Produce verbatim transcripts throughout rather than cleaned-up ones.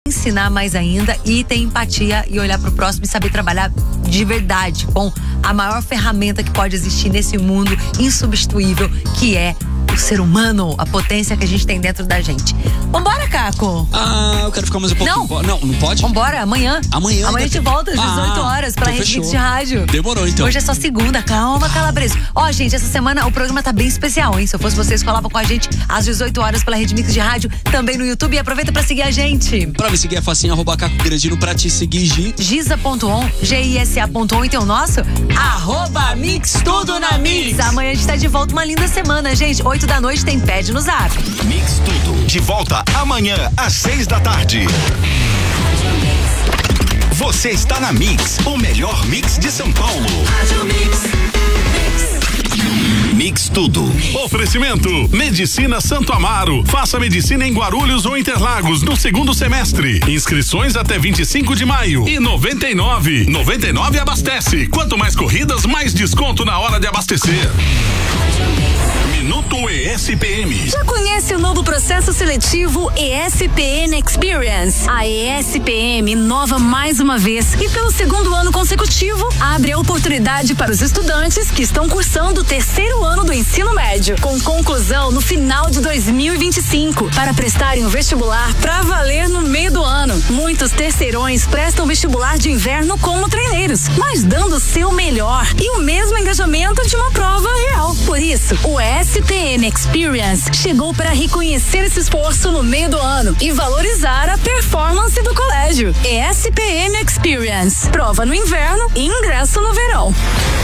ensinar mais ainda e ter empatia e olhar pro próximo e saber trabalhar de verdade com a maior ferramenta que pode existir nesse mundo insubstituível, que é o ser humano, a potência que a gente tem dentro da gente. Vambora, Caco? Ah, eu quero ficar mais um pouco. Não, não, não pode? Vambora, amanhã. Amanhã. Amanhã a gente volta às dezoito ah, horas pra então Rede Mix de Rádio. Demorou, então. Hoje é só segunda, calma, Calabresa. Ó, gente, essa semana o programa tá bem especial, hein? Se eu fosse vocês, falavam com a gente às dezoito horas pela Rede Mix de Rádio, também no YouTube. E aproveita pra seguir a gente. Pra me seguir é facinho, arroba Caco Grandino. Pra te seguir, Gi. Giza ponto on, G I S A ponto on. E tem o nosso? Arroba Mix Tudo na Mix. Amanhã a gente tá de volta, uma linda semana, gente. Oito da noite tem Pede no Zap. Mix Tudo, de volta amanhã às seis da tarde. Você está na Mix, o melhor mix de São Paulo. Mix Tudo. Oferecimento Medicina Santo Amaro. Faça medicina em Guarulhos ou Interlagos no segundo semestre. Inscrições até vinte e cinco de maio. E noventa e nove. noventa e nove abastece. Quanto mais corridas, mais desconto na hora de abastecer. Minuto E S P M. Já conhece o novo processo seletivo E S P N Experience? A E S P M inova mais uma vez e pelo segundo ano consecutivo abre a oportunidade para os estudantes que estão cursando o terceiro ano do ensino médio, com conclusão no final de dois mil e vinte e cinco, para prestarem o vestibular pra valer no meio do ano. Muitos terceirões prestam vestibular de inverno como treineiros, mas dando o seu melhor e o mesmo engajamento de uma prova real. Por isso, o E S P N Experience chegou para reconhecer esse esforço no meio do ano e valorizar a performance do colégio. E S P N Experience. Prova no inverno e ingresso no verão.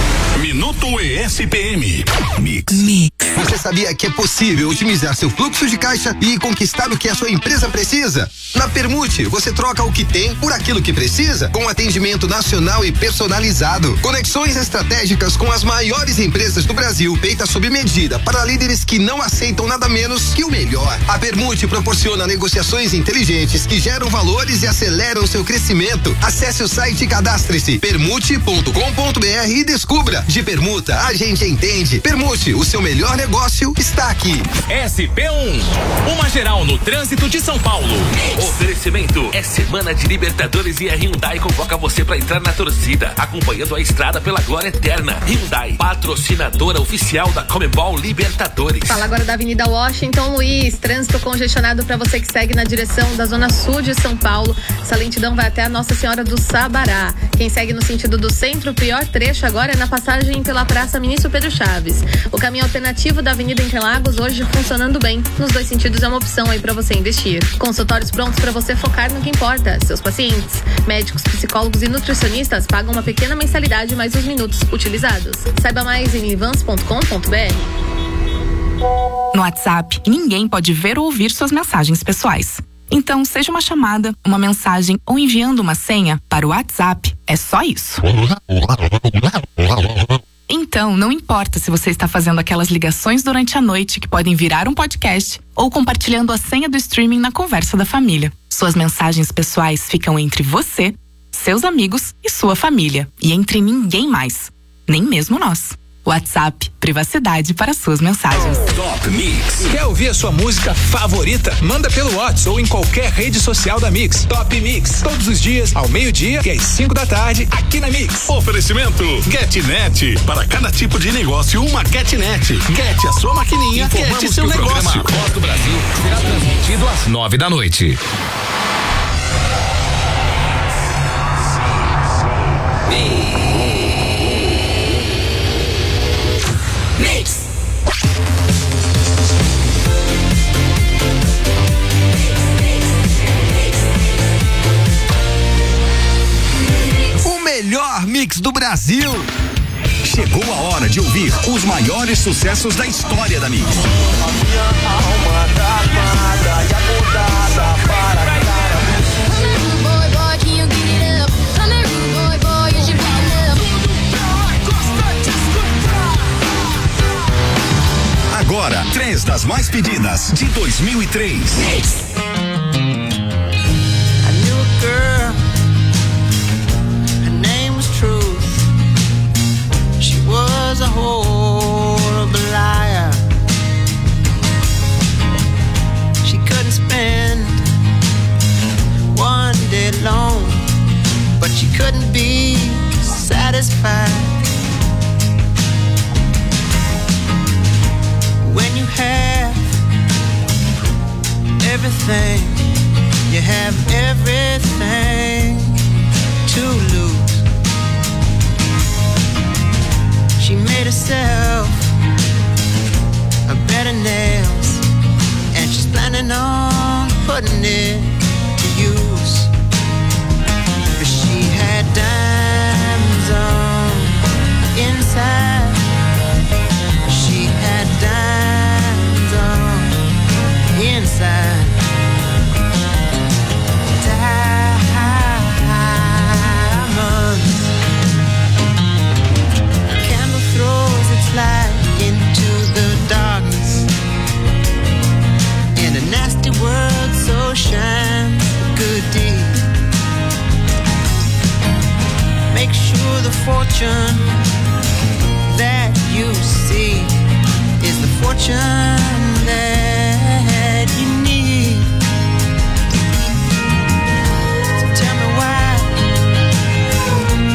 Minuto E S P M. Mix. Mix. Você sabia que é possível otimizar seu fluxo de caixa e conquistar o que a sua empresa precisa? Na Permute, você troca o que tem por aquilo que precisa, com atendimento nacional e personalizado. Conexões estratégicas com as maiores empresas do Brasil, feitas sob medida para líderes que não aceitam nada menos que o melhor. A Permute proporciona negociações inteligentes que geram valores e aceleram seu crescimento. Acesse o site e cadastre-se permute ponto com ponto br e descubra. De permuta, a gente entende. Permute, o seu melhor negócio está aqui. S P um, uma geral no trânsito de São Paulo. Oferecimento é semana de Libertadores e a Hyundai convoca você para entrar na torcida, acompanhando a estrada pela glória eterna. Hyundai, patrocinadora oficial da Comebol Libertadores. Fala agora da Avenida Washington Luiz, trânsito congestionado para você que segue na direção da zona sul de São Paulo. Essa lentidão vai até a Nossa Senhora do Sabará. Quem segue no sentido do centro, o pior trecho agora é na passagem pela Praça Ministro Pedro Chaves. O caminho alternativo da Avenida Interlagos hoje funcionando bem. Nos dois sentidos é uma opção aí para você investir. Consultórios prontos para você focar no que importa. Seus pacientes, médicos, psicólogos e nutricionistas pagam uma pequena mensalidade mais os minutos utilizados. Saiba mais em livans ponto com ponto br. No WhatsApp, ninguém pode ver ou ouvir suas mensagens pessoais. Então, seja uma chamada, uma mensagem ou enviando uma senha para o WhatsApp, é só isso. Então, não importa se você está fazendo aquelas ligações durante a noite que podem virar um podcast ou compartilhando a senha do streaming na conversa da família. Suas mensagens pessoais ficam entre você, seus amigos e sua família, e entre ninguém mais, nem mesmo nós. WhatsApp, privacidade para suas mensagens. Top Mix. Quer ouvir a sua música favorita? Manda pelo WhatsApp ou em qualquer rede social da Mix. Top Mix. Todos os dias, ao meio-dia e às cinco da tarde, aqui na Mix. Oferecimento GetNet. Para cada tipo de negócio, uma GetNet. Get a sua maquininha, Informamos Get seu que o negócio. programa Voz do Brasil será transmitido às nove da noite. Mix. O melhor mix do Brasil. Chegou a hora de ouvir os maiores sucessos da história da Mix. A minha alma tá amada e acordada para cara. Agora, três das mais pedidas de dois mil e três. I knew a girl, her name was Truth. She was a horrible liar. She couldn't spend one have everything to lose. She made herself a bed of nails, and she's planning on putting it to use. But she had diamonds on inside. She had diamonds on inside. Diamonds. A candle throws its light into the darkness. In a nasty world, so shines a good deed. Make sure the fortune that you see is the fortune